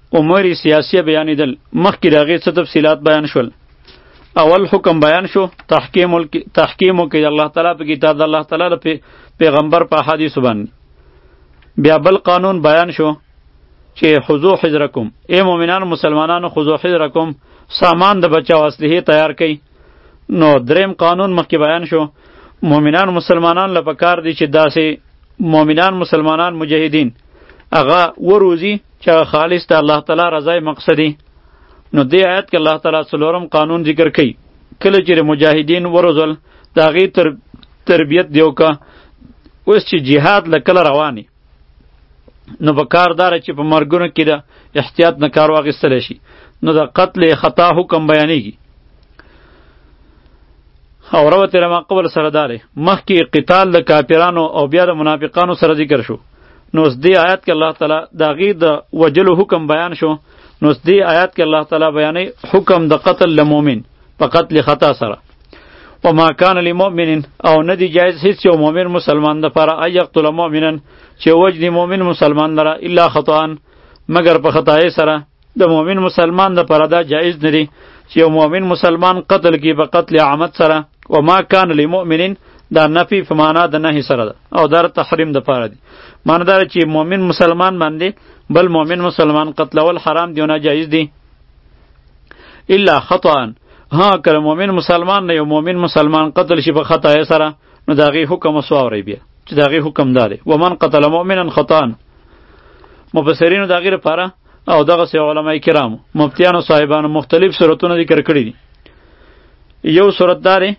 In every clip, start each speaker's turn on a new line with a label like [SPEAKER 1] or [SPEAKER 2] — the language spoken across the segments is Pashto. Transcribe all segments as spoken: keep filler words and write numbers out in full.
[SPEAKER 1] امور سیاسیه بیانیدل. مخکې د هغې څه تفصیلات بیان شول. اول حکم بیان شو تحکیم تحکیم وکړي الله تعالی په کتاب د الله تعالی د پیغمبر په احادیثو باندې. بیا بل قانون بیان شو چې خذو حذرکم، ای مؤمنانو مسلمانانو خذو حذرکم، سامان د بچاو اسلحې تیار کړئ. نو دریم قانون مخکې بیان شو، مؤمنان مسلمانان له پکار دي چې داسې مؤمنان مسلمانان مجاهدین هغه وروزی چې خالص د الله تعالی رضای مقصدی. نو دې آیت کې الله تعالی څلورم قانون ذکر کوي، کله چې مجاهدین وروزل د هغې تر تربیت دیو کا. اوس چې جهاد له کله رواني نو په کار داره چې په مرګونو کې د احتیاط نه کار واخیستلی شي. نو د قتل خطا حکم بیانېږي. او روت رما قبل سره داره مخکې قتال د کافرانو او بیا د منافقانو سره ذکر شو. نو اوس دې آیات کې الله تعالی د هغې د وجلو حکم بیان شو. نو اوس دې آیات کې الله تعالی بیانوي حکم د قتل لمؤمن په قتل خطا سره. وما کان لمؤمن، او نه دی جایز هیڅ یو مؤمن مسلمان دپاره ان یقتل مؤمنا چې وجني مؤمن مسلمان لره الا خطأ مگر په خطای سره. د مؤمن مسلمان دپاره دا جایز نه دی چې یو مؤمن مسلمان قتل کی په قتل عمد سره. وما کان لمؤمن دا نفی په معنا د نهی سره ده او در تحریم دپاره دی. معنی دا چې مؤمن مسلمان باندې بل مؤمن مسلمان قتلول حرام دی او ناجایز دی الا خطأ. ها کله مؤمن مسلمان نه یو مؤمن مسلمان قتل شي په خطا سره نو دا غي حکم وسووري بیا چې دا غي حکم داده ومن قتل مؤمنا خطأ. مفسرین دا غیر لپاره او دغه سه علماء کرام مفتیانو صاحبانو مختلف صورتونه ذکر کړی دي. یو صورت داره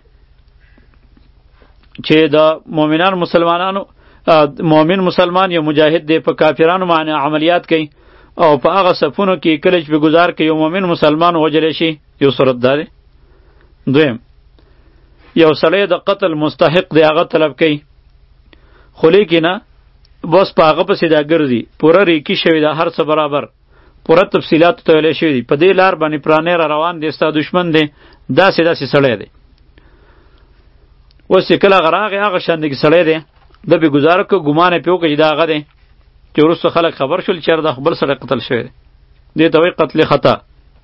[SPEAKER 1] چې د مؤمنان مسلمانانو مؤمن مسلمان یو مجاهد دی په کافرانو باندې عملیات کوي او په هغه صفونو کې کله چې به گزار کوي یو مؤمن مسلمان وجلی شي. یو صورت داره. دویم یو سړی د قتل مستحق دی هغه طلب کوي خو لیکن بس په هغه پسې دا ګرځي پوره ریکی شوی ده هر څه برابر پوره تفصیلات ته ویلی شوي دي په دې لار باندې پرانې را روان دی ستا دشمن دی داسې داسې سړی دی. اوس چې کله هغه راغی هغه شاندې سړی دی ده بې ګزاره که ګمان یې پې وکړه چې دا هغه دی چې وروسته خلک خبر شول چېرې دا بل سړی قتل شوی دی. دې ته وایي قتل خطا.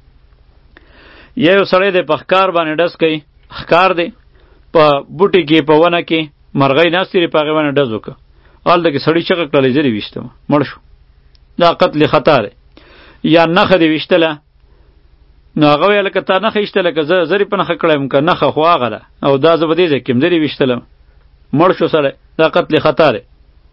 [SPEAKER 1] یا یو سړی دی په ښکار باندې ډز کوي ښکار دی په بوټي کې په ونه کې مرغۍ ناستې دي په هغې باندې ډز وکړه هلته کې سړي چغه کړلې زه دې ویشتمه مړ شو دا قتل خطا دی. یا نښه دې ویشتله نو هغه ویل لکه تا نښه ایشتله که زه زه دې په نښه کړی یم که نښه خو هغه ده او دا زه په دې ځای کې یم زه دې ویشتلم مړ شو سړی دا قتل خطا دی.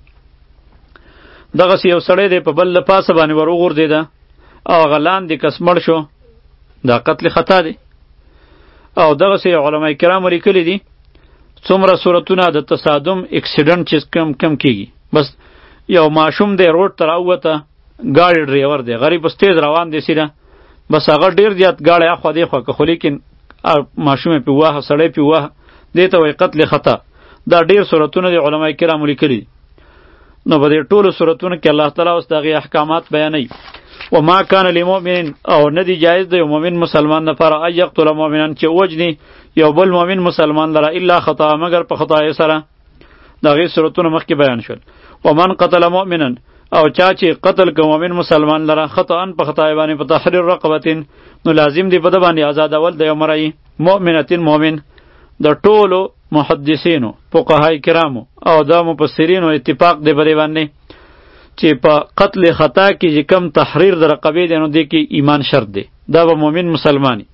[SPEAKER 1] دغسې یو سړی دی په بل له پاسه باندې ور وغورځېده او هغه لاندې کس مړ شو دا قتل خطا دی. او دغسې علماء کرامو لیکلي دي څومره صورتونه د تصادم اکسیډنټ چې کم کم کیږي. بس یو ماشوم دی روډ ته راووته ګاډي ډریور دی غریب بس تیز روان دی سیده بس هغه ډېر زیات ګاډی اخوا دېخوا که خو لیکن ماشوم یې پې وواهه سړی پې وواهه دې ته وایي قتل خطا. دا ډېر صورتونه د علماء کرامو لیکلي دي. نو په دې ټولو صورتونو کې الله تعالی اوس د هغې احکامات بیانوي. وما کان لمؤمن، او نه دی جایز د یو مؤمن مسلمان لپاره ان یقتل مؤمنا چې وجني یو بل مؤمن مسلمان لره الا خطا مگر په خطا سره. د هغې صورتونه مخکې بیان شول. ومن قتل مؤمنا، او چا چې قتل که مؤمن مسلمان لره خطا په خطا باندې په تحریر رقبه نو لازم دی په ده باندې آزادول د یو مرأی مؤمنة مؤمن. د ټولو محدثینو فقهای کرامو او د مفسرینو اتفاق دی په دې باندې چې په قتل خطا کې چې کم تحریر د رقبې دی نو دې کې ایمان شرط دی دا به مؤمن مسلمانی.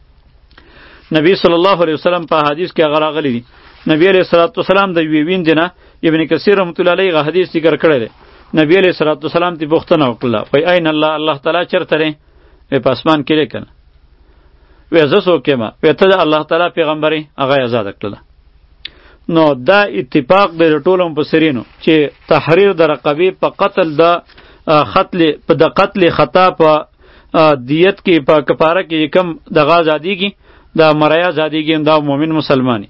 [SPEAKER 1] نبی صلی الله علیه وسلم په حدیث کې هغه راغلی دی. نبی علیه الصلاة والسلام د یوې ویندې نه ابن کثیر رحمت الله علیه هغه حدیث ذکر کړی دی. نبی علیه الصلاة والسلام ته پوښتنه وکړله وایي این الله الله تعالی چېرته دی؟ وایي په اسمان کې دی که نه؟ وایي زه څوک یم؟ وایي ته د الله تعالی پیغمبر یې؟ هغه یې ازاده کړله. نو دا اتفاق دی د ټولو مفسرینو چې تحریر د رقبې په قتل د قتل په د قتل خطا په دیت کې په کفاره کې کم دغه ازادیږي دا مریا ازادیږي دا مؤمن مسلمانی.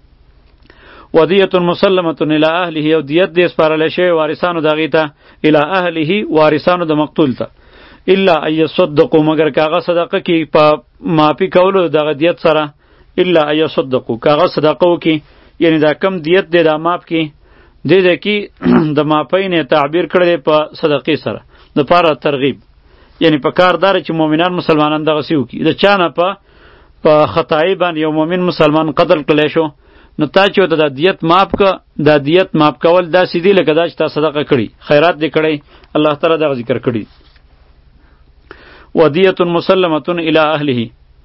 [SPEAKER 1] ودیت مسلمه الی اهله، او دیت دې سپارلی شوی وارثانو د هغې ته الی اهله وارثانو د مقتول ته الا ان یصدقوا مگر که هغه صدقه کړي په معافي کولو دغه دیت سره الا ان یصدقوا که هغه صدقه وکړي یعنی دا کم دیت دی دا معاف کی دې دې کې د معافۍ نه تعبیر کړی په صدقې سره د پاره ترغیب یعنی په کار دار چې مؤمنان مسلمانان دغه سی وکي د چا نه په په خطای باندې یو مؤمن مسلمان قتل کړی شو نو تا چې ورته دا دیت معاف که دا دیت معاف کول داسې دي لکه دا چې تا صدقه کړي خیرات دې کړی الله تعالی دغه ذکر کړي ودیة مسلمة الی اهله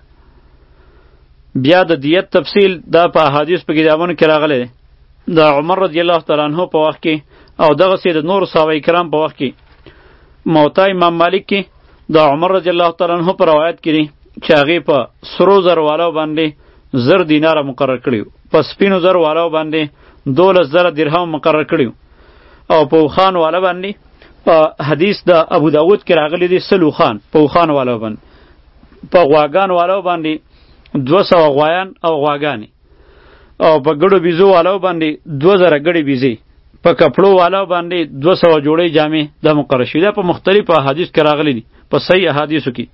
[SPEAKER 1] بیا د دیت تفصیل دا په احادیث په کتابونو کې راغلی دی د عمر رضی الله تعالی عنہ په وخت کې او دغسې د نور صحابه کرام په وخت کې موطا امام مالک کې د عمر رضی الله تعالی عنہ په روایت کې دی چې هغې په سرو زر والو باندې زر دیناره مقرر کړي په سپینو زر والو باندې دولس زره درهم مقرر کړي او په اوښان والا باندې په حدیث د ابو داود کې راغلی دی سل اوښان په اوښان والو باندې په غواګان والو باندې دوه سوه غوایان او غواګانې او په ګډو بیزو والو باندې دوه زره ګډې بیزې په کپړو والو باندې دوه سوه جوړې جامې دا مقرر شوي دا په مختلفو احادیث کې راغلی دي په صحیح احادیثو کې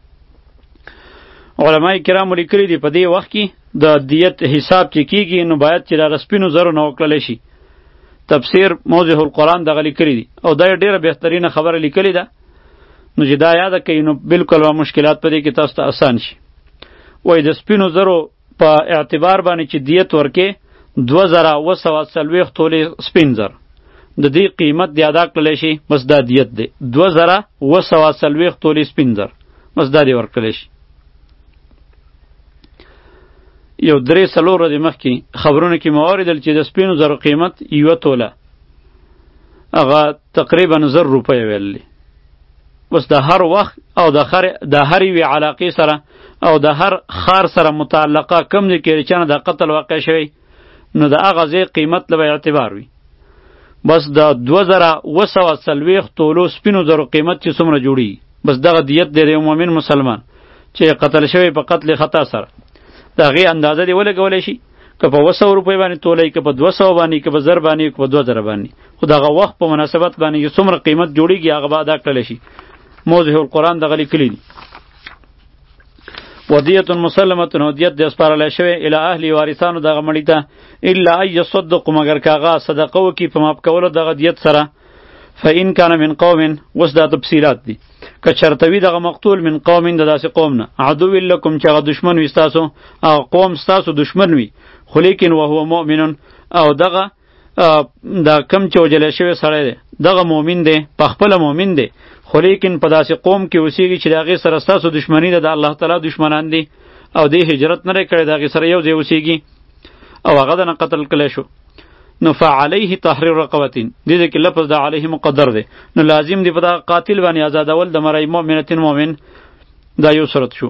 [SPEAKER 1] علماء کرامو لیکلي دي په دې وخت کې د دیت حساب چې کیږي نو باید چې دا سپینو زرو نه وکړلی شي تفسیر موضح القرآن دغه لیکلي دي او دا ډیره بهترینه خبره لیکلې ده نو چې دا یاده کوي نو بالکل به مشکلات په دې کې تاسو ته آسان شي وایي د سپینو زرو په اعتبار باندې چې دیت ورکې دوه زره اوه سوه څلوېښت تولې سپین زر د دې قیمت دی ادا کړلی شي بس دا دیت دی دوه زره اوه سوه څلوېښت تولې سپین زر بس دا دی ورکړلی شي یو درې څلور ورځې مخکې خبرونه کې مې واورېدل چې د سپینو زرو قیمت یوه توله هغه تقریبا زر روپۍ ویلې بس د هر وخت او د هر د هر یوې علاقې سره او د هر خار سره متعلقه کم ځای کې چې نه د قتل واقع شوی نو د هغه ځای قیمت له به اعتبار وي بس د دوه زره اوه سوه څلوېښت تولو سپینو زرو قیمت چې څومره جوړېږي بس دغه دیت دی د یو مؤمن مسلمان چې قتل شوی په قتل خطا سره د هغې اندازه دې ولګولی شي که په اوه سوه روپۍ باندې تولی که په دوه سوه باندې که په زر باندې که په دوه زره باندې خو دغه وخت په مناسبت باندې چې څومره قیمت جوړېږي هغه به ادا کړلی شي موضح القرآن دغه لیکلي دي ودیة مسلمة ودیت دې سپارلی شوی الی اهل وارثانو دغه مړي ته الا ان یصدقوا مگر که هغه صدقه وکړي په معاف کولو دغه دیت سره فإن کان من قوم اوس دا تفصیلات دي که چرته وي دغه مقتول من قوم د داسې قوم نه عدو لکم چې هغه دشمن وي ستاسو هغه قوم ستاسو دشمن وي خو لیکن وهو مؤمن او دغه دا کم چې وجلی شوی سړی دی دغه مؤمن دی په خپله مؤمن دی خو لیکن په داسې قوم کې اوسیږي چې د هغې سره ستاسو دشمني ده د الله تعالی دشمنان دي او دې هجرت نه دی کړی د هغې سره یو ځای اوسیږي او هغه دنه قتل کړی شو نو فعليه تحرير رقبتين دې دې کې لفظ د علیه مقدر دی نو لازم دی په دا قاتل باندې آزادول د مرای مؤمنتین مؤمن دا یو صورت شو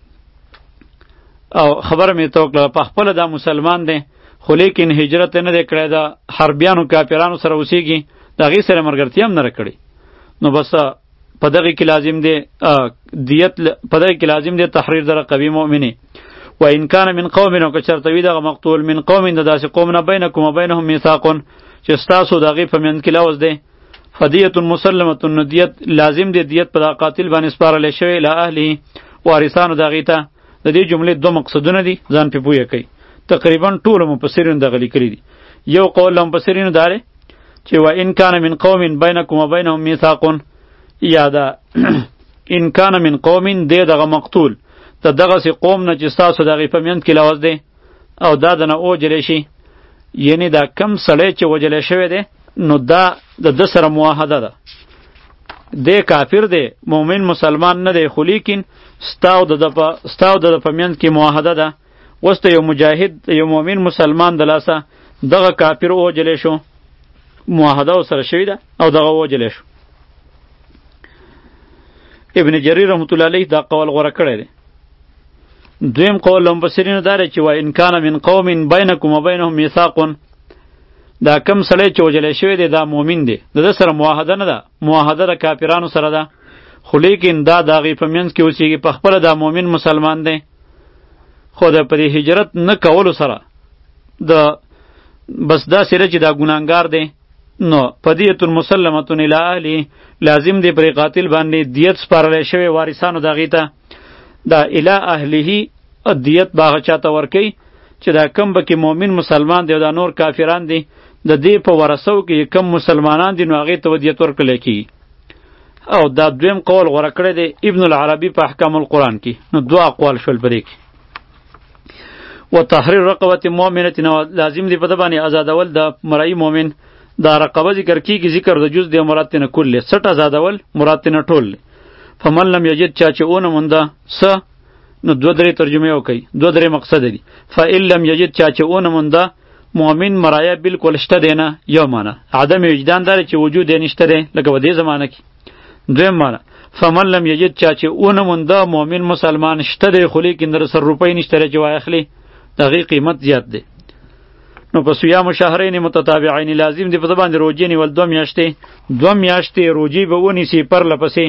[SPEAKER 1] او خبره مې ته وکړه په خپله دا مسلمان دی خو لیکن هجرت نه دی کړی د حربیانو کافرانو سره اوسیږي د هغې سره ملګرتیا هم نه ده کړې نو بس په دغې کې لازم دی دیت په دغې کې لازم دی تحریر د رقبې مؤمنې و ان کان من قوم نو که چرته وي دغه مقتول من قوم د داسې قوم نه بینکم و بینهم میثاق چې ستاسو د هغې په منځ کې لوز دی فدیة مسلمة نو دیت لازم دی دیت په دا قاتل باندې سپارلی شوی الی اهله وارثانو د هغې ته د دې جملې دوه مقصدونه دي ځان پې پویه کوي تقریبا ټولو مفسرینو دغه لیکلي دي یو قول له مفسرینو دا دی چې و ان کان من قوم بینکم و بینهم میثاق یا دا ان کان من قوم دی دغه مقتول د دغسې قوم نه چې ستاسو د هغې په منځ کې لوز دی او دا دنه ووجلی شي یعنی دا کم سړی چې وجلی شوی دی نو دا د ده سره معاهده ده دی کافر دی مؤمن مسلمان نه دی خو لیکن ستا او د ده په منځ کې معاهده ده اوس ته یو مجاهد یو مؤمن مسلمان د لاسه دغه کافر ووجلی شو معاهده ورسره شوې ده او دغه ووجلی شو ابن جریر رحمت الله علیه دا قول غوره کړی دی دویم قول له مفسرینو دا دی چې و ان کان من قوم بینکم و بینهم میثاق دا کم سړی چې وجلی شوی دی دا مؤمن دی د ده سره معاهده نه ده معاهده د کافرانو سره ده خو لیکن دا د هغې په منځ کې اوسیږي په خپله دا مؤمن مسلمان دی خو د په دې هجرت نه کولو سره د بس داسې ده چې دا ګناهګار دی نو فدیة مسلمة الی اهله لازم دی پرې قاتل باندې دیت سپارلی شوی وارثانو د هغې ته دا الی اهله دیت به هغه چاته ورکوي چې دا کم به کې مؤمن مسلمان دی او دا نور کافران دی د دې په ورثو کې کم مسلمانان دي نو هغې ته به دیت ورکړلی کېږي او دا دویم قول غوره کړی دی ابن العربي په احکام القرآن کې. نو دوه اقوال شول په دې کې. و تحریر رقبه مؤمنه لازم دی په د باندې آزادول د مرئی مؤمن. دا رقبه ذکر کیږي، ذکر د جز دی مراد نه کل سټ آزادول مراد نه ټول. فمن لم یجد چا چې اون مونده س نو دو درې ترجمه وکي، دو درې مقصد دي. فإن لم یجد چا چې اون مونده مؤمن مرایه بالکل شته دی نه، یو معنی عدم وجدان داره چې وجود یې نشته دی لکه په دې زمانه کې. دویم معنی فمن لم یجد چا چې اون مونده مؤمن مسلمان شته دی خو لیکن در سر روپۍ نشته دی چې واخلي دغه قیمت زیات دی. نو په صیام شهرین متتابعین لازم دی په باندې روزې نیول دو میاشتې دو میاشتې روزې به ونیسي پر لپسې.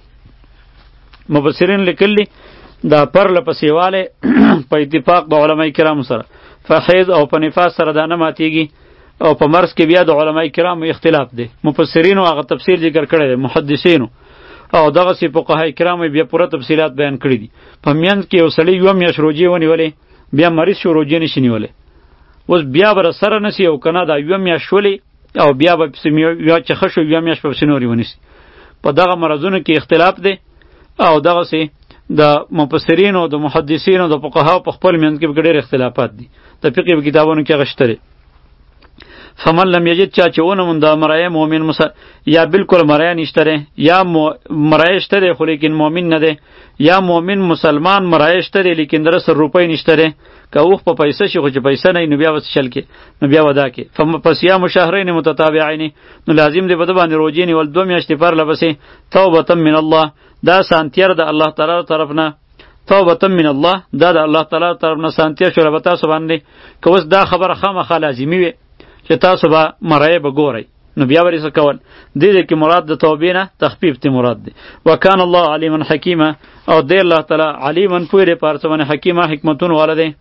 [SPEAKER 1] مفسرین لیکلي دا پر لپسې واله په اتفاق د علماء کرام سره فحیض او په نفاس سره دا نه ماتیږي او په مرض کې بیا د علماء کرام اختلاف دی. مفسرینو هغه تفسیر ذکر کړی دی، محدثینو او دغه سی فقهای کرام بیا پوره تفصیلات بیان کړی دي. په میانځ کې یو سړی یو میاشت روزې ونیولې بیا مریض شو روزې نشي نیولې، اوس بیا به سره نسی او کنه دا یو میاشت شولې او بیا به یا چې ښه شو یو میاشت پسې نورې ونیسي. په دغه مرضونو کې اختلاف دی او دغه سی د مفسرینو د محدثینو د فقهاو په خپل منځ کې ډېر اختلافات دي. د فقه په کتابونو کې هغه شته دی. فمن لم یجد چا چې ونه مونده مرایه مؤمن مسا یا بالکل مرایه نشته دی یا مرایه شته دی خو لیکن مؤمن نه دی، یا مؤمن مسلمان مرایه شته دی لیکن در سر روپۍ نشته دی. که اوخ په پیسه شي خو چې پیسه نه نو بیا وس شل کې نو بیا ودا کې. فصيام شهرین متتابعین نو لازم دی په د باندې روزې نیول دوه میاشتې پر لپسې. توبه من الله دا سانتیر د الله تعالی طرف نه، توبه من الله دا د الله تعالی طرف نه سانتیا شو رب تاسو باندې. که اوس دا خبره خامخا لازمي وي چې تاسو به مرایه به ګورئ نو بیا ورې څه کول. دې دې کې مراد د توبې نه تخفیف تی مراد دی. وکان الله علیما حکیما او دی الله تعالی علیما پوی دی پارڅ باندې حکیما حکمتون والا دی.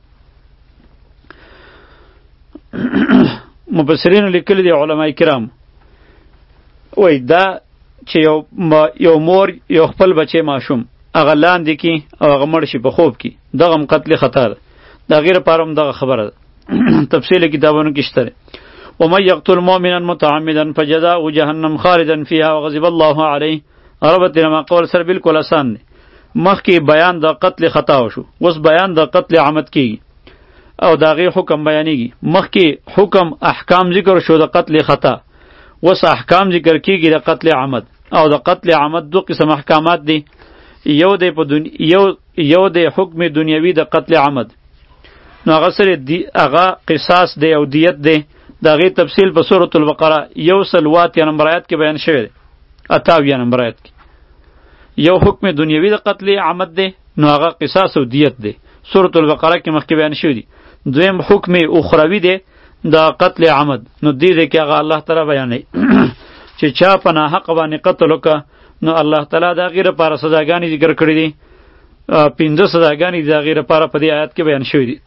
[SPEAKER 1] مفسرین لیکلی دی علماء کرام وای دا چې یو یو مور یو خپل بچی ماشوم هغه لاندې کی او هغه مړ شي په خوب کې دغه قتل خطا ده. دا غیر پارم دغه خبره ده. تفصیل کتابونو کې شته. ومن يقتل مؤمنا متعمدا فجزاؤه جهنم خالدا فيها وغضب الله عليه. ربطنا ما قول سر بالکل آسان دی. مخکې بیان د قتل خطا شو، اوس بیان د قتل عمد کیږي او داغه حکم بیانېږي. مخکې حکم احکام ذکر شو د قتل خطا، اوس احکام ذکر کیږي د قتل عمد. او د قتل عمد دو قسم احکامات دي. یو د په دنیا یو یو د حکم دنیوي د قتل عمد نو هغه سره دی هغه قصاص دی او دیت دی. داغه تفصیل په سورۃ البقره یو سلوات یا نمبر آیات کې بیان شوی دی. اتاویا نمبر آیات کې یو حکم دنیوي د قتل عمد دی نو هغه قصاص او دیت دی. سورۃ البقره کې مخکې بیان شوی دی. دویم حکم اخروی دی د قتل عمد نو دې دې کې هغه الله تعالی بیانوي چې چا په ناحق باندې قتل وکړه نو الله تعالی دا غیر لپاره سزاګانې ذکر کړې دي. پنځه سزاګانې دا غیر لپاره په دې آیات کې بیان شوی دي.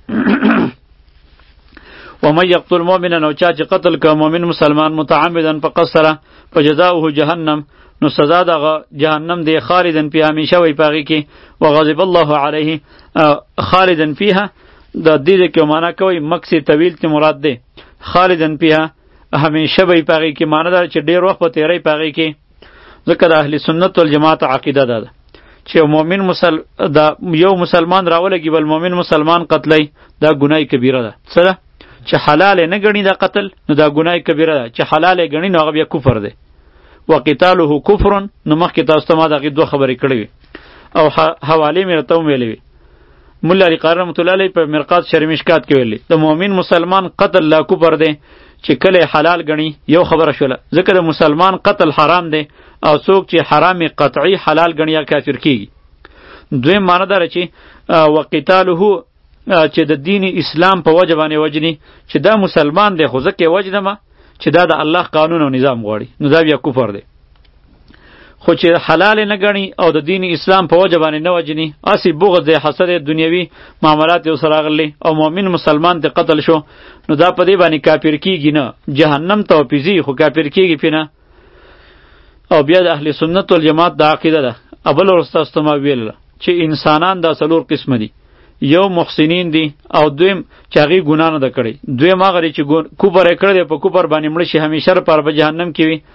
[SPEAKER 1] ومن یقتل مؤمنا او چا چې قتل که مؤمن مسلمان متعمدا فقصره فجزاؤه جهنم نو سزا دغه جهنم دی خالدن فیها همیشه وي پاغي کې. وغضب الله علیه خالدن فیها د دې کې معنا کوي مکس طویل ته مراد دی. خالدن فیها همیشه وي پاغي کې معنا دا چې ډیر وخت په تیری پاغي کې. ځکه د اهل سنت والجماعت عقیده ده چې مؤمن مسل دا یو مسلمان راولګي بل مؤمن مسلمان قتلای دا ګناه کبیره ده. څه ده چې حلال نه غنی دا قتل نو دا ګناه کبیره ده. چې حلال غنی نو هغه بیا کفر ده. وقتاله کفر نو مخکې تاسو ته ما دغه دوه خبرې کړې او حواله مې راته ویلې. مولا علی قاری رحمت الله علیه په مرقات شرمشکات کې ویلي د مؤمن مسلمان قتل لا کفر ده. چې کله حلال غنی یو خبره شوله ځکه د مسلمان قتل حرام ده او څوک چې حرام قطعی حلال غنی یا کافر کیږي. دویم معنی دا چې وقتاله چې د دین اسلام په وجه باندې وجنی چې دا مسلمان دی خو ځکه وجنمه چې دا د الله قانون او نظام غواړي نو دا بیا کفر دی. خو چې حلال نه غنی او د دین اسلام په وجه باندې نه وجنی اسی بغض دی حسد دنیوي معاملات یو سره غلي او مؤمن مسلمان ته قتل شو نو دا په دې باندې کافر کیږي نه، جهنم ته پیځي خو کافر کیږي پینه. او بیا د اهل سنت والجماعت د عقیده ده ابل ورستاسته ما ویل چې انسانان دا څلور قسم دي. یو محسنین دي او دویم چې هغه ګناه نه کړي، دویم هغه چې کوبر کړي په کوبر باندې مړ شي همیشه پر په جهنم کې وي،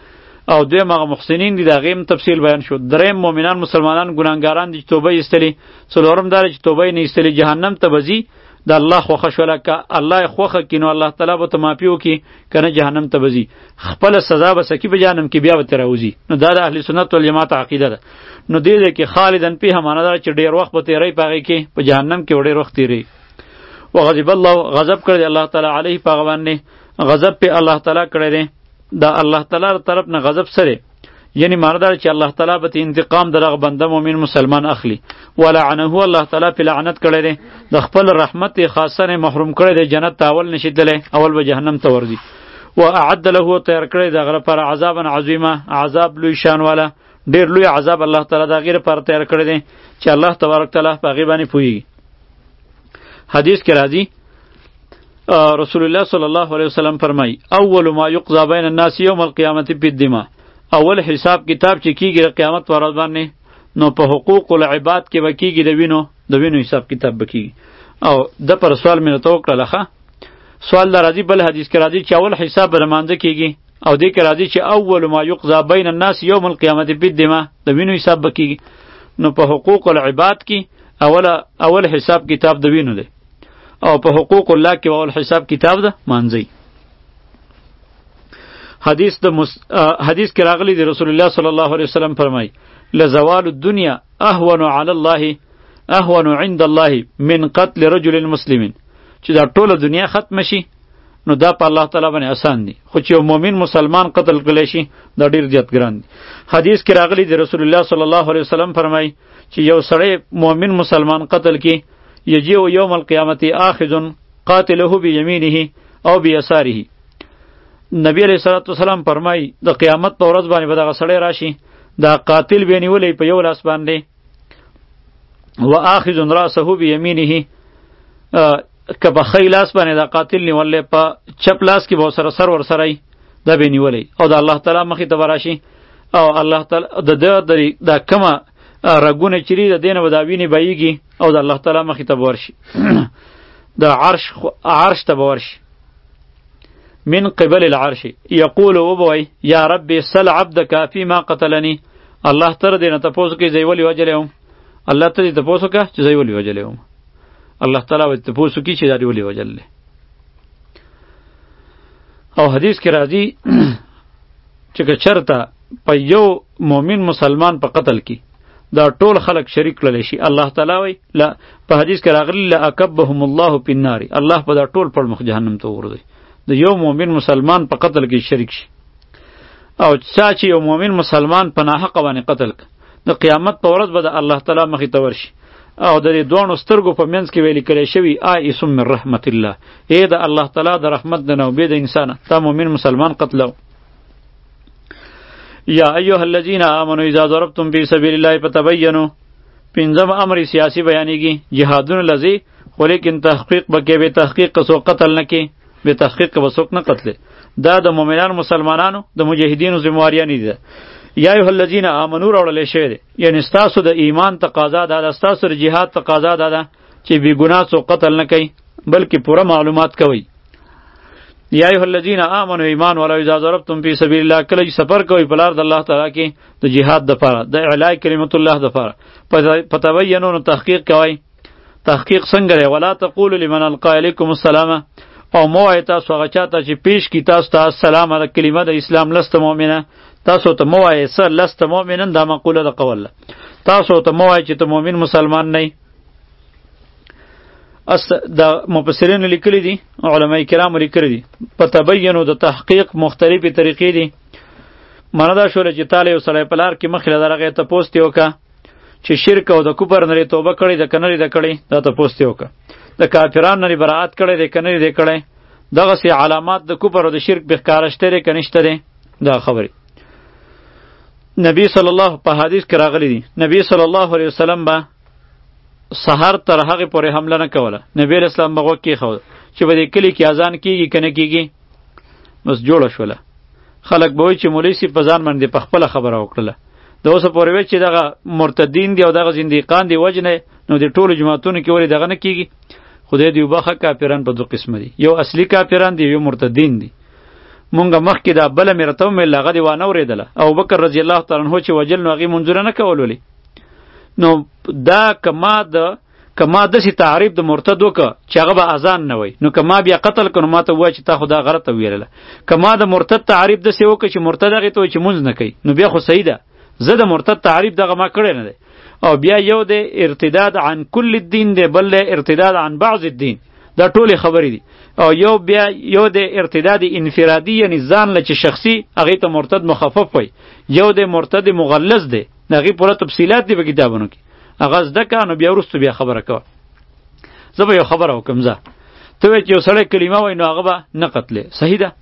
[SPEAKER 1] او دویم هغه محسنین دي د هغې هم تفصیل بیان شو. دریم مؤمنان مسلمانان ګناهګاران دي چې توبه یې ایستلې. څلورم دا چې توبه یې نه ایستلې جهنم ته به ځي، د الله خوښه شوله، که الله یې خوښه کړي نو الله تعالی به ته معافي وکړي، که نه جهنم ته به ځي، خپله سزا به سکي په جهنم کې، بیا به ترې راوځي. نو دا د اهل سنت والجماعت عقیده ده. نو دې ځای کې خالدن فیها معنا ده چې ډېر وخت به تېروي په هغې کې، په جهنم کې به ډېر وخت تېروي. وغضب الله، غضب کړی دی الله تعالی علیه په هغه باندې، غضب پې الله تعالی کړی دی. دا الله تعالی طرف نه غضب سره یعنی معنا ده چې الله تعالی به انتقام د دغه بنده مؤمن مسلمان اخلي. ولعنه، الله تعالی په لعنت کړی دی، د خپل رحمت خاصه نه محروم کړی دی، جنت ته اول نشي تللی، اول به جهنم ته ورځي. واعد له، تیار کړی دی هغه لپاره عذابا عظیما، عذاب لوی شان والا، ډېر لوی عذاب الله تعالی د هغې لپاره تیار کړی دی چې الله تبارک تعالی په هغې باندې پوهېږي. حدیث کې راځي رسول الله صلی الله علیه وسلم فرمایي اول ما یقضى بین الناس یوم القیامة بالدماء، اول حساب کتاب چې کیږي د قیامت پر ورځ باندې نو په حقوق العباد کې به کیږي، د وینو د وینو حساب کتاب به کیږي. او د پر سوال مې راته وکړله، ښه سوال دا راځي، بل حدیث کې راځي چې اول حساب به لمانځه کیږي، او دې کې راځي چې اول ما یقضى بین الناس یوم القیامة بالدماء، د وینو حساب به کیږي. نو په حقوق العباد کې اول اول حساب کتاب د وینو دی، او په حقوق الله کې اول حساب کتاب ده مانځي. حدیث د مس... حدیث کې راغلی دی رسول الله صلی الله علیه وسلم فرمای لزوال الدنيا اهون علی الله اهون عند الله من قتل رجل مسلم، چې دا ټوله دنیا ختم شي نو دا په الله تعالی باندې آسان دي، خو چې یو مؤمن مسلمان قتل کړي شي دا ډیر زیات ګران دي. حدیث کې راغلی دی رسول الله صلی الله علیه وسلم فرمای چې یو سړی مؤمن مسلمان قتل کی یجیء یوم القیامت آخذ قاتله بیمینه او بیساره. نبی علیہ الصلوۃ والسلام فرمای د قیامت په ورځ باندې به دغه سړی راشي، دا قاتل به نیولې په یو لاس باندې، و آخذ راسه بیمینه، که په ښی لاس باندې دا قاتل نیولې په چپ لاس کې به سره سر ور سره دا به نیولې، او د الله تعالی مخې ته به راشي، او الله تعالی د د دا کومه رګونه چری د دینه به دا وینې بهیږي، او د الله تعالی مخې ته به ورشي، د عرش عرش ته به ورشي، من قبل العرش یقول وبوي یا ربي سل عبدك فيما قتلني، الله تر دې نه تاسو کې زی ولي وجلم، الله ته دې تاسو کې چې زی ولي وجلم، الله تعالی دې تاسو کې چې دا ولي وجلل. او حدیث کې راځي چې چرته په یو مؤمن مسلمان په قتل کې دا ټول خلق شریک کړل شي، الله تعالی وای لا په حدیث کې راغلی لا اکبهم الله فی النار، الله په دا ټول په مخ جهنم ته ورځي د یو مؤمن مسلمان په قتل کې شریک شي. او چا چې یو مؤمن مسلمان په ناحق باندې قتل ک د قیامت په ورځ به د الله تعالی مخې ته ورشي، او د دې دوه سترګو په منځ کې ویل کړي شوی آیس من رحمت الله، اے د الله تعالی د رحمت د نوبې د انسان تا مؤمن مسلمان قتلو. یا ایها الذین آمنوا اذا ضربتم فی سبیل الله فتبینوا، پنځم امر سیاسی بیانېږي جهادونه لذي، خو لیکن تحقیق بکې به تحقیق کسو قتل نه کې، به تحقیق به څوک نه قتل، دا د مؤمنانو مسلمانانو د مجاهدینو ذمہواریان دي. یا ایها الذین آمنوا راوړل شوی دی، یعنی ستاسو د ایمان تقاضا ده، ستاسو د جهاد تقاضا ده چې بی ګناه څوک قتل نه کوي بلکې پوره معلومات کوي. یا ایها الذین آمنوا ایمان ولا اذا ضربتم فی سبیل الله، کله چې سفر کوئ په لار د الله تعالی کې د جهاد دپاره د اعلاء کلمت الله دپاره، فتبینوا نو تحقیق کوئ. تحقیق څنګه دی؟ ولا تقولوا لمن القى الیکم السلام، او مو وایئ تاسو هغه چاته چې پیش کړي تاسو ته السلام د کلمه د اسلام لست مؤمنه، تاسو ته مو وایئ څه لست مؤمنا، دا مقوله د قول ده، تاسو ته مو وایئ چې ته مؤمن مسلمان نه یې. اس د مفسرین لیکلی دي، علماء کرام لیکلی دي په تبینو د تحقیق مختلفې طریقې دي. معنی دا شوله چې تعالی یو سړی په لار کې مخکې له درغه تپوس دی وکړه چې شرک او د کفر نه توبه کړې ده که نه ده کړې، دا تپوس دی وکړه د کافرانو نه براءت کړی دی که نه دی کړی، دغسې علامات د کفر او د شرک به ښکاره شته دی که نشته دی، دا خبرې. نبی صلی الله په حدیث کې راغلی دي نبی صلی الله علیه وسلم به سحر تر هغې پورې حمله نه کوله، نبی علیه السلام به غوږ کېښود چې په دې کلي کې اذان کېږي که نه کېږي، بس جوړه شوله. خلک به وایي چې مولوي صاحب په ځان باندې په خپله خبره وکړله، د اوسه پورې وایي چې دغه مرتدین دي او دغه زندیقان دي وجنه، نو د ټولو جماعتونو کې ولې دغه نه کېږي؟ خدای دې وبخښه، کافران په دوه قسمه دي، یو اصلي کافران دي، یو مرتدین دي. مونږه مخکې دا بله مې راته ومیل هغه دې وانه اورېدله ابوبکر رضی الله تعالی عنه چې وجل نو هغې منځونه نه کول ولې نو دا که ما د که ما داسې تعریف د مرتد وکړه چې هغه به اذان نه وای نو که ما بیا قتل کړو ما ته ووایه چې تا خو دا غلطه ویلله که ما د مرتد تعریف داسې وکړه چې مرتد هغې ته وایي چې مونځ نه کوي نو بیا خو صحیح ده زه د مرتد تعریف دغه ما کړی نه دی او بیا یو د ارتداد عن کل الدین دی بل د ارتداد عن بعض الدین دا ټولې خبرې دي او یو بیا یو د ارتداد انفرادي یعنی ځان له چې شخصي هغې ته مرتد مخفف وای یو د مرتد مغلظ دی د هغې پوره تفصیلات دي په کتابونو کې هغه زده که نو بیا وروسته بیا خبره کوه زه به یو خبره وکړم زه ته وایې چې یو سړی کلمه وایي نو هغه به نه قتلې صحیح ده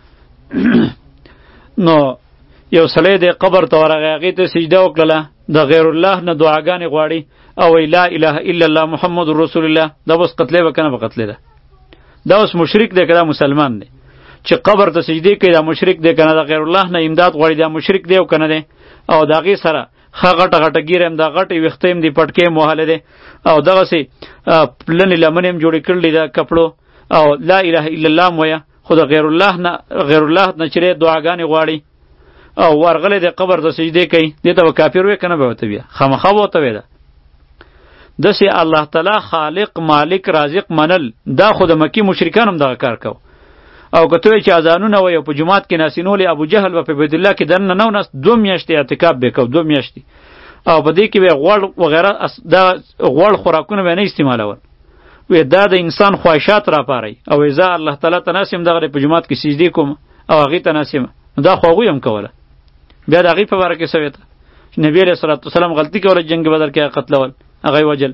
[SPEAKER 1] نو یو سړی دی قبر ته ورغی هغې ته سجده وکړله د غیر الله نه دعاګانې غواړي او وی لا اله الا الله محمد رسول الله دا اوس قتلې به که نه به قتلې ده دا اوس مشرک دی که دا مسلمان دی چې قبر ته سجدې کوي دا مشرک دی که نه د غیر الله نه امداد غواړي دا مشرک دی او که نه دی او د هغې سره ښه غټه غټه ګیره هم دا غټې ویښته هم دي پټکې هم وهلی دی او دغسې پلنې لمنې هم جوړې کړلې ده کپړو او لا اله الا الله هم ویه خو د غیر الله نه غیر الله نه چې دی دعاګانې غواړي او ورغلی دی قبر ته سجدې کوي دې ته به کافر وی که نه به ورته بیا خامخا به ورته ویده داسې الله تعالی خالق مالک رازق منل دا خو د مکي مشرکان هم دغه کار کو او که ته وایې چې اذانونه وایي او په جومات کې ناسینولې ابو جهل به په بیت الله کې دننه نه وناست دوه میاشتې اعتکاف به کو دوه میاشتې او په دې کې به غوړ وغیره دا غوړ خوراکونه به نه استعمالول وی دا د انسان خواهشات راپاروي او زه الله تعالی ته ناست یم دغه په جومات کې سجدې کوم او هغې ته ناست یم دا خو هغوی هم کوله بیا د هغې په باره کې څه ویته نبي علیه صلات وسلام غلطي کوله جنګ بدر کې قتلول هغه وجل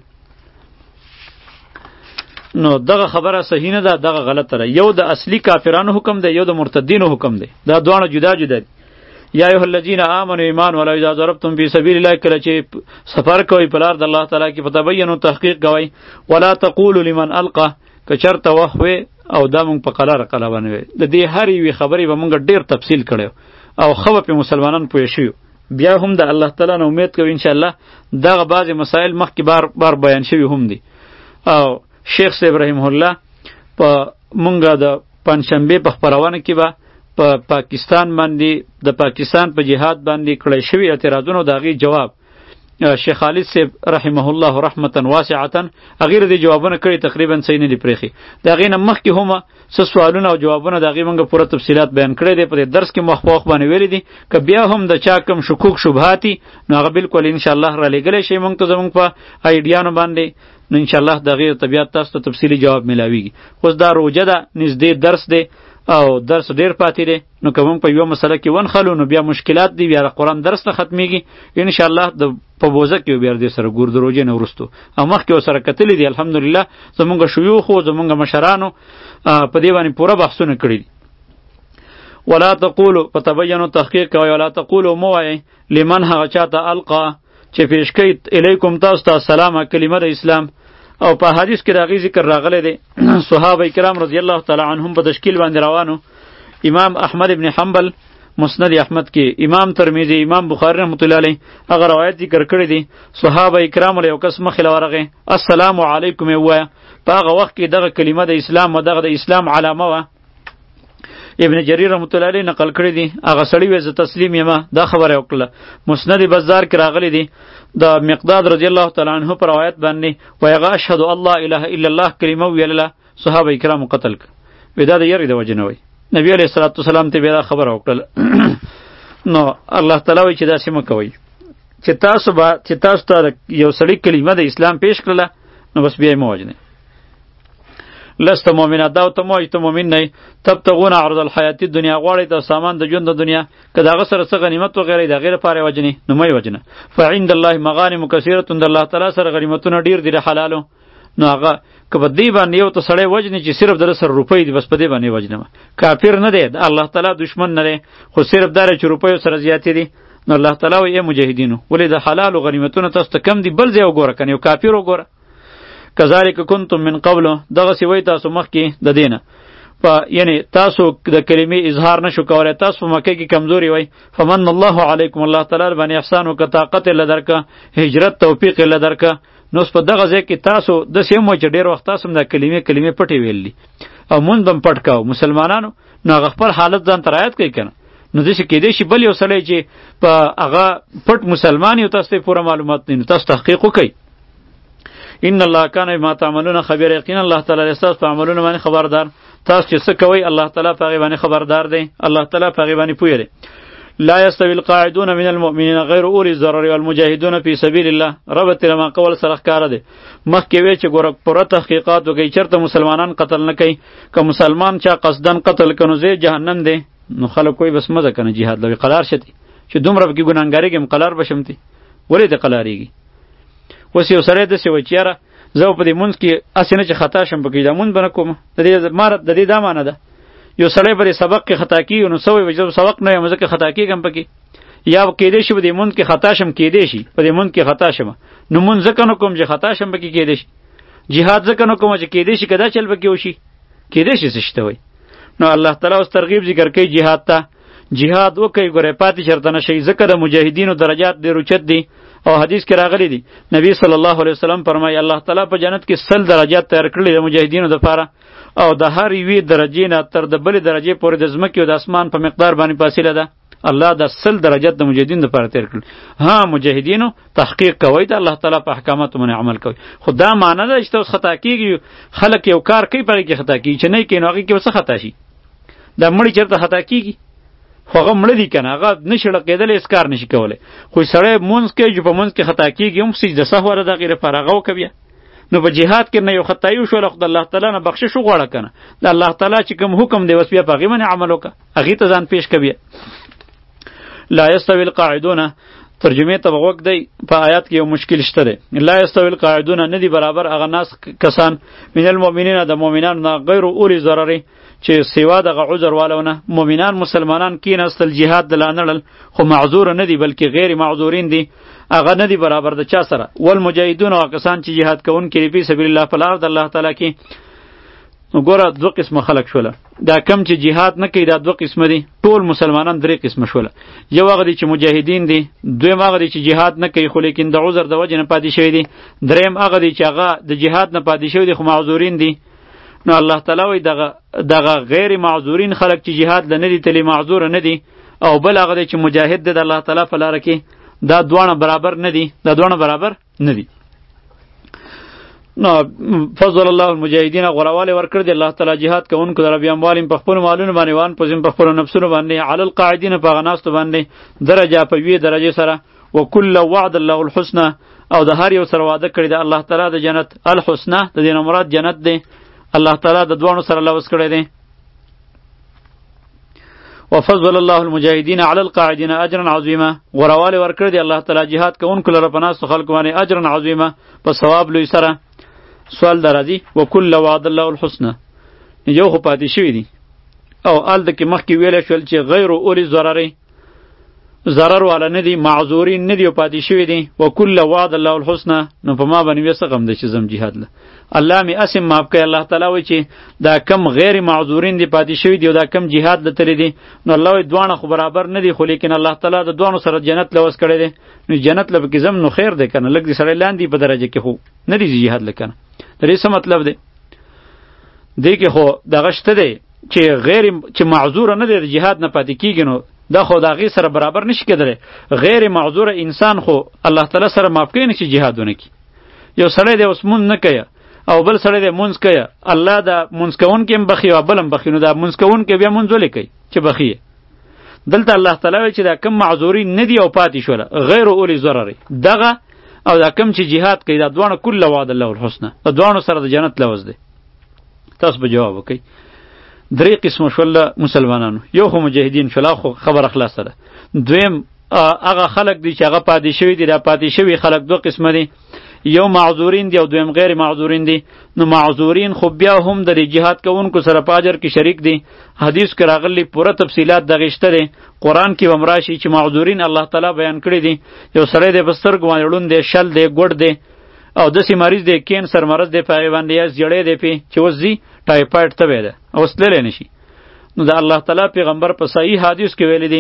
[SPEAKER 1] نو دغه خبره صحیح نه ده دغه غلطه ده یو د اصلي کافرانو حکم دی یو د مرتدینو حکم دی دا دواړه جدا جدا دي یا ایها الذین آمنوا ایمان ولا اذا ضربتم فی سبیل الله کله چې سفر کوئ په لار د الله تعالی کې فتبینوا تحقیق کوئ ولا تقولوا لمن القى که چرته وخوې او دا مونږ په قلاره قلا باندې د دې هر یوې خبرې به مونږ ډېر تفصیل کړی او ښه به پې مسلمانان پوه شوي بیا هم د الله تعالی نه امید کوي انشاءالله دغه بعضې مسایل مخکې بار بار بیان شوي هم دي او شیخ صاحب رحمه الله په مونږه د پنجشنبې په خپرونه کې به په پا پاکستان باندې د پاکستان په جهاد باندې کړی شوي اعتراضونو د هغې جواب شیخ خالد صاحب رحمه الله رحمتا واسعتا هغې د جوابونه کړي تقریبا صحیح نه دي پرېښي د هغې نه مخکې هم څه سوالونه او جوابونه د هغې مونږ پوره تفصیلات بیان کړی دی په دې درس کې مخ په وخت باندې ویلي دي که بیا هم د چا کم شکوک شبهات دي نو هغه بالکل انشاءالله رالیږلی شي مونږ ته زمونږ په ایډیانو باندې نو انشاءالله د هغې طبیعت تاسو ته تفصیلي جواب میلاویږي اوس دا روجه ده نږدې درس دی او درس ډیر پاتې دی نو که موږ په یوه مسله کې ونښلو نو بیا مشکلات دي بیا د قرآن درس نه ختمیږي انشاءالله د په بوزه کې بیا دې سره ګور د روژې نه وروستو او مخکې ورسره کتلي دي الحمدلله زمونږ شیوخو زمونږ مشرانو په دې باندې پوره بحثونه کړي دي ولا تقولو په تبینو تحقیق کوئ ولا تقولو مو وایئ لمن هغه چاته القا چې پیش کوي الیکم تاسو ته السلام کلمه د اسلام او په حدیث کې راغی ذکر راغلی دی صحابه کرام رضی الله تعالی عنهم په تشکیل باندې روانو امام احمد ابن حنبل مسند احمد کې امام ترمذی امام بخاری رحمۃ اللہ علیہ هغه روایت ذکر کړی دی صحابه کرام له یو کس مخې ورغه السلام علیکم وایه په هغه وخت کې دغه کلمه د اسلام او دغه د اسلام علامه وه ابن جریر رحمۃ اللہ علیہ نقل کړی دی هغه سړی وې زه تسلیم یم دا خبره وکړه مسند بازار کې راغلی دی د مقداد رضی الله تعالی عنہ پر روایت باندې وایغه اشهد الله اله الا الله کلمه ویله صحابه کرام قتل ک ودا د یری د وجنه وای نبی علیہ الصلوۃ والسلام ته بیا خبره وکړه نو الله تعالی وای چې دا سم کوي چې تاسو با چې تاسو ته یو سړی کلمه د اسلام پیش کړله نو بس بیا مو وجنه لست مؤمنه دا ته مو ایت مؤمن نه تبتغون عرض الحیات الدنیا غواړی د سامان د ژوند د دنیا که دغه سره څه غنیمت و غیره د غیر پاره وجنی نو مې وجنه فعند الله مغانم کثیره د الله تعالی سره غنیمتونه ډیر دي حلالو نو هغه که په دې باندې یو ته سړی وجنی چې صرف در سره روپۍ دي بس په دې باندې وجنه کافر نه دی الله تعالی دشمن نه دی خو صرف دار چې روپۍ سره زیاتې دي نو الله تعالی یې مجاهدینو ولې د حلال غنیمتونه تاسو ته کم دي بل ځای وګوره کنه یو کافر وګوره کذالک کنتم من قبل دغه سی وای تاسو مخکې د دینه په یعنی تاسو د کلمې اظهار نشو کولای تاسو په مکه کې کمزوري وای فمن الله علیکم الله تعالی باندې احسان او طاقت لدرک هجرت توفیق لدرک نو په دغه ځای کې تاسو د سیمو چې ډیر وخت تاسو د کلمې کلمې پټې ویلې او مونږ بم پټ کاو مسلمانانو، نو هغه خپل حالت ځان ترایت کوي کنه. نو داسې کېدای شي بل یو سړی چې په هغه پټ مسلمان یو تاسو ته پوره معلومات نه، نو تاسو تحقیق وکړئ. ان الله کان بما تعملون خبیر، یقینا الله تعالی تاسو په عملونو باندې خبردار. تاسو چې څه کوئ الله تعالی په هغې باندې خبردار دی، الله تعالی په هغې باندې پوهه دی. لا یستوی القاعدون من المؤمنین غیر اولی الضرر والمجاهدون فی سبیل الله. ربط لما قول سره ښکاره دی. مخکې وی چې ګوره پوره تحقیقات وکړئ چېرته مسلمانان قتل نه کوي. که مسلمان چا قصدن قتل کنو زی جهنم دی، نو خلک وایي بس مزه کنه جهاد لوي قلار شتی چې دومره پکې ګناهګاري کې قلار بشم تی ولې د قلاریږي. اوس یو سړی داسې وایي چې یاره زه په دې مونځ کې هسې نه چې خطا شم پکې دا مونځ به نه کوم. د دې ماره د دې دا معنی ده یو سړی په دې سبق کې خطا کېږي نو څه وایي چې سبق نه یم زه کې خطا کېږم پکې، یا کېدای شي په دې مونځ کې خطا شم، کېدای شي په دې مونځ کې خطا شم، نو مونځ ځکه نه کوم چې خطا شم پکې کېدای شي. جهاد ځکه نه کوم چې کېدای شي که دا چل پکې وشي، کېدای شي څه شته وایي. نو الله تعالی اوس ترغیب ذکر کوي جهاد ته. جهاد وکړئ ګورئ پاتې چېرته نه شئ، ځکه د مجاهدینو درجات ډېر اوچت دي. او حدیث کې راغلی دی نبی صلی الله علیه وسلم فرمایي الله تعالی په جنت کې سل درجات تیار کړي د مجاهدینو دپاره، او د هر یوې درجې نه تر د بلې درجې پورې د ځمکې او د اسمان په مقدار باندې فاصله ده. الله د سل درجات د مجاهدینو دپاره تیار کړي. ها مجاهدینو تحقیق کوئ د الله تعالی په احکاماتو باندې عمل کوئ. خو دا معنی ده چې اوس خطا کېږي، خلک یو کار کوي په هغې کې خطا کېږي، چې نه یې کوي نو هغې کې به څه خطا شي. دا مړي چېرته خطا کېږي خو هغه مړه دي که نه، هغه نشي ړقېدلی هېڅ کار نشي کولی. خو سړی مونځ کوي چې په مونځ کې خطا کېږي هم سجده سهوه ده د هغې لپاره هغه وکړه بیا. نو په جهاد کې نه یو خطایي وشوله خو د الله تعالی نه بخشش وغواړه که نه، د الله تعالی چې کوم حکم دی بس بیا په هغې باندې عمل وکړه، هغې ته ځان پیش کړه بیا. لا یستوی القاعدون ترجمه ته وګ دی په آیات کې یو مشکل شته دی. لا یستوی القاعدون ندی برابر هغه ناس کسان من المؤمنین د مؤمنانو نه غیر اولی ضرر چې سیوا دغه عذر والونه. مؤمنان مسلمانان کیناستل جهاد د لانړل خو معذور نه دي بلکې غیر معذورین دي، هغه نه دي برابر د چا سره. والمجاهدون هغه کسان چې جهاد کوونکي په سبیل الله په لار د الله تعالی کې. وګوره دوه قسمه خلق شوله، دا کم چې جهاد نه کوي دا دوه قسمه دي، ټول مسلمانان درې قسمه شوله. یو هغه دي چې مجاهدین دي، دویم هغه دي چې جهاد نه کوي خو لیکن د عذر د وجې نه پاتې شوي دي، دریم هغه دي چې هغه د جهاد نه پاتې شوي دي خو معذورین دي. نو الله تعالی وایي دغه دغه غیر معذورین خلق چې جهاد له نه دي تللی معذوره نه دي، او بل هغه دی چې مجاهد دی د الله تعالی په لاره کې، دا دواړه برابر نه دي، دا دواړه برابر نه دي. نو فضل الله المجاهدین غورواله ورکړ دی الله تعالی جهاد کوونکو در بیا مالیم په خپل مالونو باندې وان پزیم په خپل نفسونو باندې علی القاعدین په غناستو باندې درجه په وی درجه سره. وکل وعد الله الحسنى او د هر یو سره وعده کړی دی الله تعالی د جنت. الحسنى د دې مراد جنت دی، الله تعالی د دوانو سره لوس کړی دی. وفضل الله المجاهدین علی القاعدین اجرا عظیما غورواله ورکړ دی الله تعالی جهاد کوونکو لپاره په ناس خلق باندې اجرا عظیما په ثواب لوی سره. سوال درازي وکل وعد الله الحسنى یو خو پاتې شوی دی او ال د کې مخکې ویل شول چې غیر اولی ضرر ضرر والا نه دي، معذورین نه دي او پاتې شوی دی. وکل وعد الله الحسنى نو په ما باندې وسه غم د چې زم جهاد له الله می اسم ماف کوي. الله تعالی وایي چې دا کم غیر معذورین دي پاتې شوی دی او دا کم جهاد لته دي، نو الله وایي دوانه خو برابر نه دي خو لیکن الله تعالی د دوانو سره جنت لوس کړی دی. نو جنت لب کې زم نو خیر دی کنه، لګ دي سره لاندې په درجه کې خو نه دي جهاد لکنه. درې څه مطلب دی دې کې خو دغه شته دی چې غیر چې معذور نه دی جهاد نه پاتې کیږي، نو دا خو دا غي سره برابر نشي کېدلی. غیر معذور انسان خو الله تعالی سره معاف کوي نه چې جهادونه کی. یو سړی دی اوس مونږ نه کوي او بل سړی دی مونږ کوي، الله دا مونږ کوونکی هم بخي او بل هم بخي، نو دا مونږ کوونکی بیا مونږ ولې کوي چې بخي. دلته الله تعالی وایي چې دا کم معذورین نه دي او پاتې شول غیر اولی ضرر دغه او دا کم چې جهاد کوي دا دوانه کله وعد الله الحسنى دا دوانو سره د جنت لوز دی. تاسو به جواب وکئ. درې قسم شول مسلمانانو، یو خو مجاهدین شول خو خبر خلاصه ده. دویم هغه خلق دي چې هغه پاتې شوي دي، دا پاتې شوي خلق دو قسمه دي، یو معذورین دی او دویم غیر معذورین دی. نو معذورین خو بیا هم د جهاد کوونکو سره په اجر کې شریک دي. حدیث کې راغلی پوره تفصیلات دغه شته دي، قرآن کې هم راشي چې معذورین الله تعالی بیان کړی دي. یو سړی دی په سترګو باندې ړوند دی، شل دی، ګوډ دی او داسې مریض دی، کینسر مرض دی په هغې باندې یا زیړی دی پې چې اوس ځي ټایفاید تبی ده اوس تللی نه شي. نو د الله تعالی پیغمبر په صحیح حدیث کې ویلی دی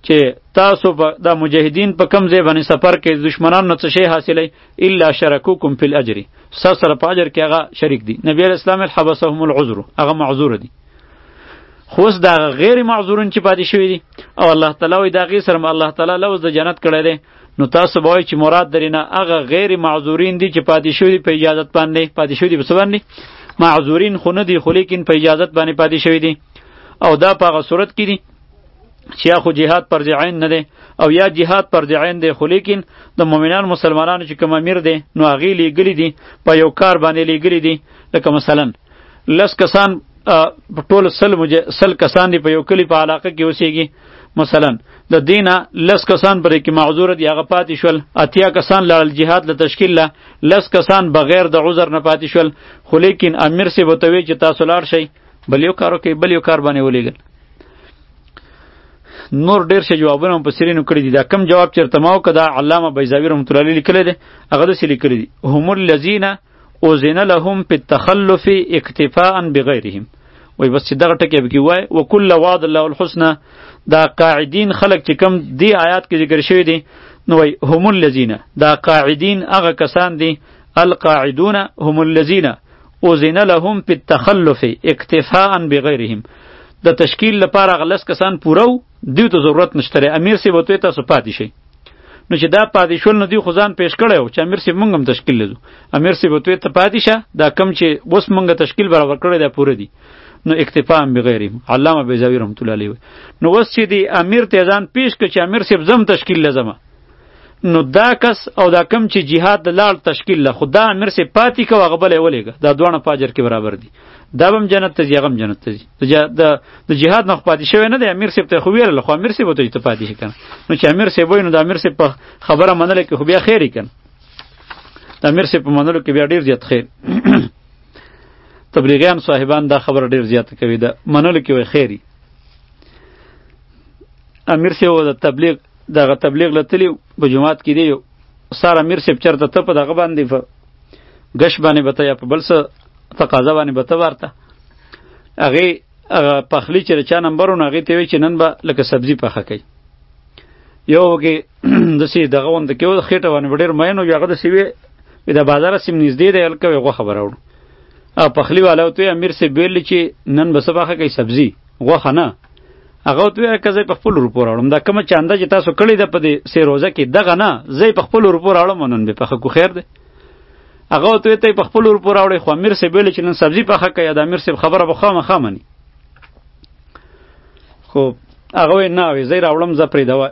[SPEAKER 1] چې تاسو په د مجاهدین په کم ځای باندې سفر کې دشمنانو نه څه شی حاصلوي الا شرکوکم فی الاجر، ستاسو سره په اجر کې هغه شریک دي. نبی علیه السلام حبسهم العذر، هغه معذور دي. خو اوس دا غیر معذورون چې پاتې شوي دي او الله تعالی وایي د هغې سره الله تعالی لوز د جنت کړی دی، نو تاسو به وایئ چې مراد درې نه هغه غیر معذورین دي چې پاتې شوي دي په اجازت باندې. پاتې شوي دي په څه باندې؟ معذورین خو نه دي، خو لیکن په اجازت باندې پاتې شوي دي. او دا په هغه صورت کې دي چې یا خو جهاد فرض عین نه دی او یا جهاد فرض عین دی، خو لیکن د مؤمنان مسلمانانو چې کوم امیر دی نو هغې لیږلي دي په یو کار باندې لیږلي دي. لکه مثلا لس کسان په ټول سل سل کسان دی په یو کلي په علاقه کې اوسېږي، مثلا د دینه لس کسان پرې کې معذور دي هغه پاتې شول، اتیا کسان لاړل جهاد له تشکیل له، لس کسان بغیر د عذر نه پاتې شول، خو لیکن امیر صاحب ورته وایي چې تاسو لاړ شئ بل یو کار وکړئ، بل یو کار باندې ولیږل. نور ډیر شي جوابونه مفسرینو کړي دي. دا کم جواب چیرته ما وکړه دا علامه بیضاوی رحمت الله علیه لیکلی دی، هغه داسې لیکلی دي هم الذین اذن لهم فی التخلف اکتفاء بغیرهم. وای بس چې دغه ټکی پکې وای وکل وعد الله الحسنى، دا قاعدین خلق چې کم دی آیات کې ذکر شوی دي نو وای هم الذین، دا قاعدین هغه کسان دي، القاعدون هم الذین اذن لهم فی التخلف اکتفاء بغیرهم، د تشکیل لپاره غلس کسان پورو دیو ته ضرورت نشته، امیر سی وته تاسو پاتې شئ. نو چې دا پاتې شول نو دی خو ځان پیش کړی و چې امیر سی مونږ هم تشکیل لزو، امیر سی وته ته پاتې شه، دا کم چې اوس مونږ تشکیل برابر کړی دا پوره دی. نو اکتفاء بغیرهم علامه بیضاوی رحمت الله علیه. نو اوس چې دی امیر ته ځان پیش کړ چې امیر سی زم تشکیل لزمه، نو دا کس او دا کم چې جهاد د لاړ تشکیل له خدا امیر سی پاتې کو هغه بل ولېګه، دا دوه پاجر کې برابر دي، دا هم جنت ته ځي هغه هم جنت ته ځي. د د جهاد نه پاتې شوی نه دی، امیر سی ته خو ویل خو امیر سی وته ته پاتې شي کنه. نو چې امیر سی وای نو د امیر سی په خبره منل کې خو بیا خیری کنه، د امیر سی په منلو کې بیا ډیر زیات خیر. تبلیغیان صاحبان دا خبره ډیر زیات کوي، دا منلو کې وای خیری. امیر سی و د تبلیغ دغه تبلیغ لتلی په جماعت کې دی ساره امیر سی چرته ته په دغه باندې په غش باندې بته یا په بل څه تقاضا باندې بته ورته هغه هغه پخلی چې چا نمبرونه هغه ته وی چې نن به لکه سبزی پخه کوي، یو کې د سی دغه وند کې و خېټه باندې ډیر مینو یغه د سی وی د بازار سیم نږدې دی الکه غو خبر اورو او پخلی والا ته امیر سی بیل چې نن به سبا کوي سبزی غوخه نه، هغه ته کزه په خپل روپو راوړم، دا کوم چاندا چې تاسو کړی د په دې سی روزه کې دغه نه زې په خپل روپو راوړم نن به پخه کو خیر دی. هغه ته ته په خپل روپو راوړی خو امیر سی بیل چې نن سبزی پخه کوي، د امیر سی خبره به خامه خامنی خو هغه نه وی زې راوړم ز پرې دا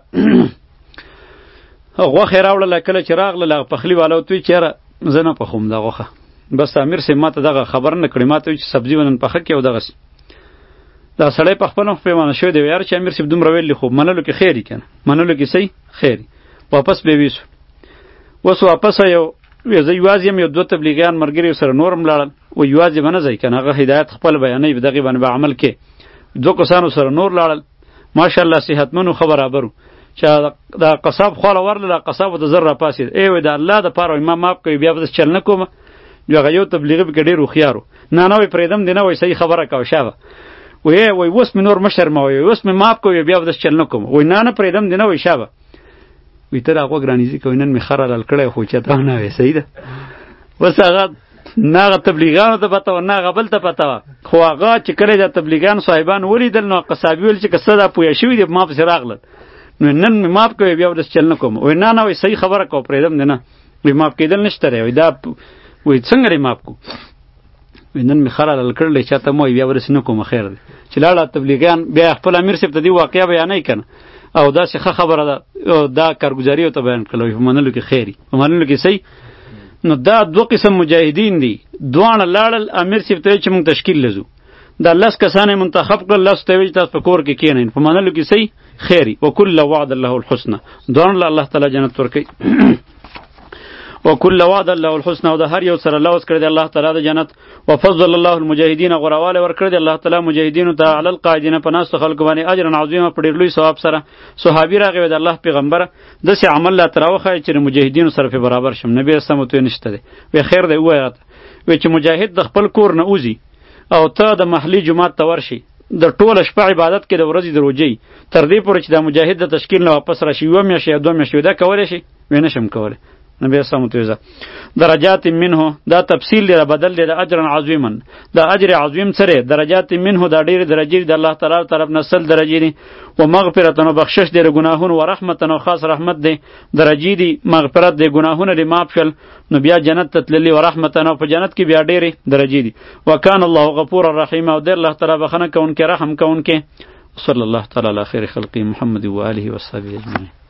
[SPEAKER 1] هغه خیر راوړل کله چې راغله پخلی والا ته چیرې زنه په خوم دا غوخه، بس امیر سی ماته دغه خبر نه کړی، ماته چې سبزی ونن پخه کې او دغه دا سړی په خپل په پیمانه شوی دی یار چې امیر سی دومره ویلی خو منلو کې خیری کنه، منلو کې صحیح خیری. واپس به ویسو وس واپس یو زه یوازې یم، یو دوه تبلیغیان ملګري سره نورم لاړل و یوازې به نه ځئ که نه هغه هدایت خپل بیانوي په دغې باندې به عمل کې. دوه کسانو سره نور لاړل ماشاءالله صحتمنو ښه برابر و چې دا قصاب خواله ورله دا قصاب ورته زر راپاسېد ای وایي د الله دپاره ما ماف کوي بیا به داسې چل نه کومه. هغه یو تبلیغي پکې ډېر هوښیار و، نه نه وایي پرېږدم دې نه وایي صحیح خبره کوه شابه وایي وایي اوس مې نور مشر مه وایي اوس مې ماف کوي بیا به داسې چل نه کوم، وایي نه نه پرېږدم دې نه وایي شابه وی ته را غوږ رانیزي کوي نن مې خره لل کړی خو چې ته نه وې صحیح ده. اوس هغه نه هغه تبلیغانو ته پته وه نه هغه بل ته پته وه، خو هغه چې کله د تبلیغان صاحبان ولیدل نو قصابي ویل چې که څه دا پوه شوي دي ما پسې راغلل نو نن مې ماف کوي بیا داسې چل نه کوم، وایي نه نه وایي صحیح خبره کوه پرېږدم دې نه وایي ماف کېدل نشته دی، وایي دا وایي څنګه دې ماف کو وایي نن مې خره لل کړلی چاته مه وایي بیا به داسې نه کوم خیر دی. چې لاړه تبلیغیان بیا خپل امیر صاحب ته دې واقعه بیانوي که نه او داسې ښه خبره ده دا کارګزاري ورته بیان کړله په منلو کې خیري په منلو کې صحیح. نو دا دوه قسم مجاهدین دي، دواړه لاړل امیر صاحب ته چې موږ تشکیل لزو، دا لس کسان یې منتخب کړل، لس ته یې ویل تاسو په کور کې کښېنئ په منلو کې صحیح خیري. وکل وعد الله الحسنى، دواړه له الله تعالی جنت ورکوي. وکل وعد الله الحسنى، او د هر یو سره لوز کړی دی الله تعالی د جنت. وفضل الله المجاهدین، غوروالی ورکړی دی الله تعالی مجاهدینو ته علی القاعدین په ناستو خلکو باندې اجرا عظیما په ډېر لوی ثواب سره. صحابي راغی وی د الله پیغمبره داسې عمل لا ته راوښایه چې د مجاهدینو سره پې برابر شم. نبي اسلام ورته ویل نشته دی، وی خیر دی ووایه راته وی چې مجاهد د خپل کور نه وځي او ته د محلي جومات ته ورشي د ټوله شپه عبادت کې د ورځې د روجۍ تر دې پورې چې دا مجاهد د تشکیل نه واپس راشي یوه میاشت یا دوه میاشتې دا کولی شي وی نشم کولی نبی اسلام تویزه درجات منه دا تفصیل دی بدل دی د اجر عظیما دا اجر عظیم سره درجات منه دا ډیر درجې د الله تعالی طرف نه سل درجې دي و مغفرت او بخشش دی ګناهونه و رحمت او خاص رحمت دی درجې دي مغفرت دی ګناهونه دی معاف شل نو بیا جنت ته تللی و رحمت او په جنت کې بیا ډیره درجې دي وکانه الله غفور الرحیم او دی الله تعالی بخنه کوونکی رحم کوونکی صلی الله تعالی علی خیر خلقی محمد و آله و صحبه اجمعین.